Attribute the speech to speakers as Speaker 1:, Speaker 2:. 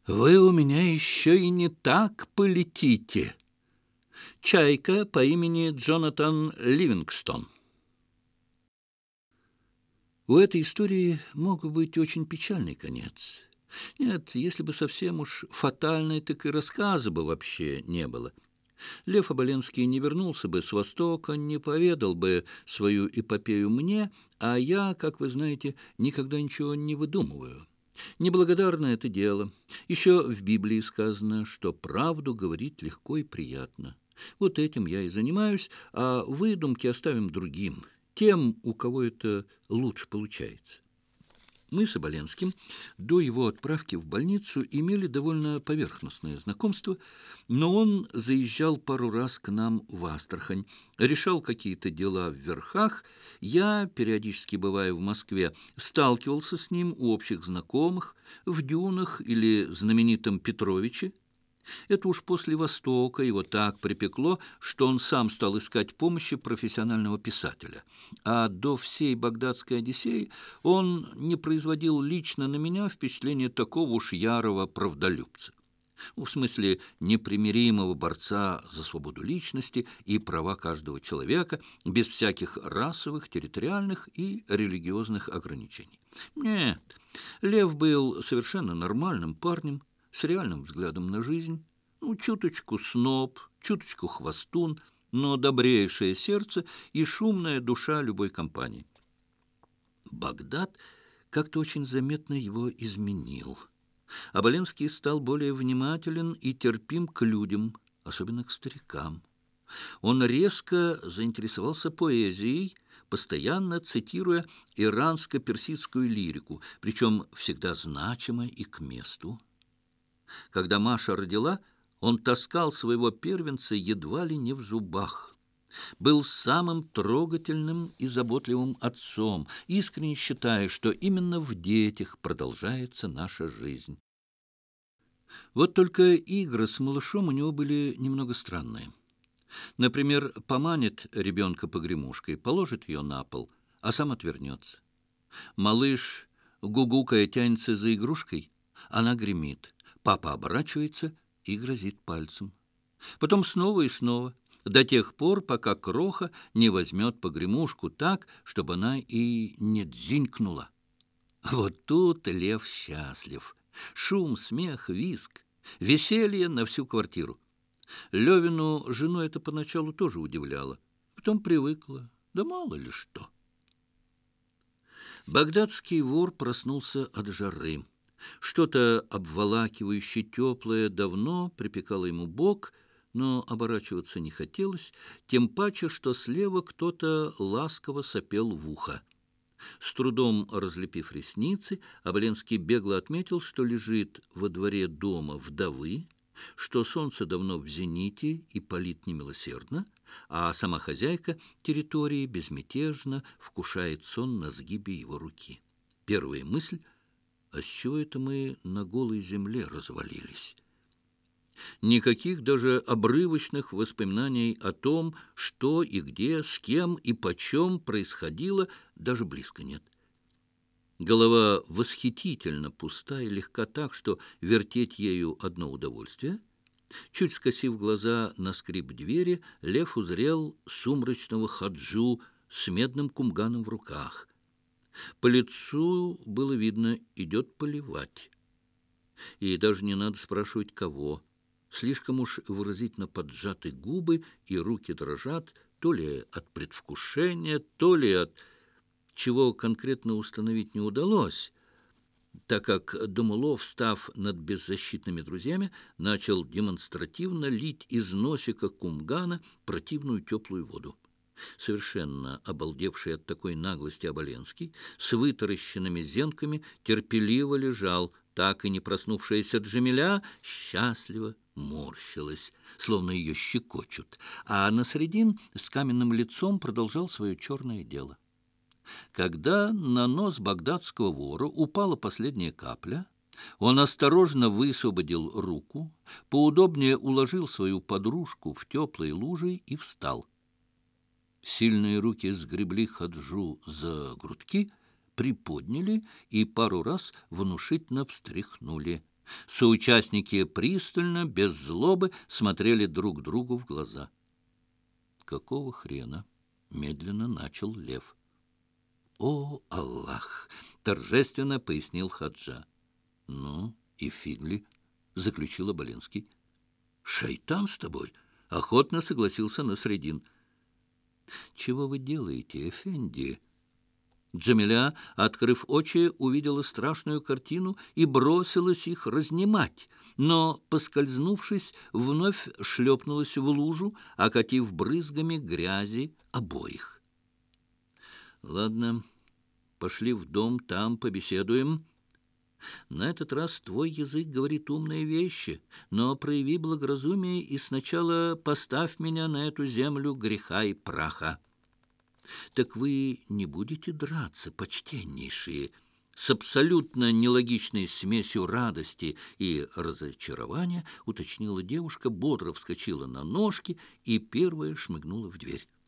Speaker 1: Вы у меня еще и не так полетите. Чайка по имени Джонатан Ливингстон. У этой истории мог быть очень печальный конец. Нет, если бы совсем уж фатальный, так и рассказа бы вообще не было. Лев Оболенский не вернулся бы с Востока, не поведал бы свою эпопею мне, а я, как вы знаете, никогда ничего не выдумываю. Неблагодарное это дело. Еще в Библии сказано, что правду говорить легко и приятно. Вот этим я и занимаюсь, а выдумки оставим другим, тем, у кого это лучше получается. Мы с Оболенским до его отправки в больницу имели довольно поверхностное знакомство, но он заезжал пару раз к нам в Астрахань, решал какие-то дела в Верхах. Я, периодически бывая в Москве, сталкивался с ним у общих знакомых, в Дюнах или знаменитом Петровиче. Это уж после Востока его так припекло, что он сам стал искать помощи профессионального писателя. А до всей багдадской Одиссеи он не производил лично на меня впечатление такого уж ярого правдолюбца. В смысле непримиримого борца за свободу личности и права каждого человека, без всяких расовых, территориальных и религиозных ограничений. Нет, Лев был совершенно нормальным парнем, с реальным взглядом на жизнь, чуточку сноб, чуточку хвостун, но добрейшее сердце и шумная душа любой компании. Багдад как-то очень заметно его изменил. Оболенский стал более внимателен и терпим к людям, особенно к старикам. Он резко заинтересовался поэзией, постоянно цитируя иранско-персидскую лирику, причем всегда значимо и к месту. Когда Маша родила, он таскал своего первенца едва ли не в зубах. Был самым трогательным и заботливым отцом, искренне считая, что именно в детях продолжается наша жизнь. Вот только игры с малышом у него были немного странные. Например, поманит ребенка погремушкой, положит ее на пол, а сам отвернется. Малыш, гугукая, тянется за игрушкой, она гремит. Папа оборачивается и грозит пальцем. Потом снова и снова, до тех пор, пока кроха не возьмет погремушку так, чтобы она и не дзинькнула. Вот тут Лев счастлив. Шум, смех, визг, веселье на всю квартиру. Левину жену это поначалу тоже удивляло. Потом привыкла, да мало ли что. Багдадский вор проснулся от жары. Что-то обволакивающее теплое давно припекало ему бок, но оборачиваться не хотелось, тем паче, что слева кто-то ласково сопел в ухо. С трудом разлепив ресницы, Оболенский бегло отметил, что лежит во дворе дома вдовы, что солнце давно в зените и палит немилосердно, а сама хозяйка территории безмятежно вкушает сон на сгибе его руки. Первая мысль: а с чего это мы на голой земле развалились? Никаких даже обрывочных воспоминаний о том, что и где, с кем и почем происходило, даже близко нет. Голова восхитительно пуста и легка так, что вертеть ею одно удовольствие. Чуть скосив глаза на скрип двери, Лев узрел сумрачного хаджу с медным кумганом в руках. По лицу было видно, идет поливать. И даже не надо спрашивать, кого. Слишком уж выразительно поджаты губы, и руки дрожат, то ли от предвкушения, то ли от чего конкретно установить не удалось, так как Думулов, став над беззащитными друзьями, начал демонстративно лить из носика кумгана противную теплую воду. Совершенно обалдевший от такой наглости Оболенский с вытаращенными зенками терпеливо лежал, так и не проснувшаяся Джамиля счастливо морщилась, словно ее щекочут, а Насредин с каменным лицом продолжал свое черное дело. Когда на нос багдадского вора упала последняя капля, он осторожно высвободил руку, поудобнее уложил свою подружку в теплой луже и встал. Сильные руки сгребли хаджу за грудки, приподняли и пару раз внушительно встряхнули. Соучастники пристально, без злобы, смотрели друг другу в глаза. «Какого хрена?» — медленно начал Лев. «О, Аллах!» — торжественно пояснил Хаджа. «Ну, и фигли», — заключил Оболенский. «Шайтан с тобой!» — охотно согласился Насреддин. «Чего вы делаете, эфенди?» Джамиля, открыв очи, увидела страшную картину и бросилась их разнимать, но, поскользнувшись, вновь шлепнулась в лужу, окатив брызгами грязи обоих. «Ладно, пошли в дом, там побеседуем. На этот раз твой язык говорит умные вещи, но прояви благоразумие и сначала поставь меня на эту землю греха и праха». «Так вы не будете драться, почтеннейшие?» С абсолютно нелогичной смесью радости и разочарования уточнила девушка, бодро вскочила на ножки и первая шмыгнула в дверь.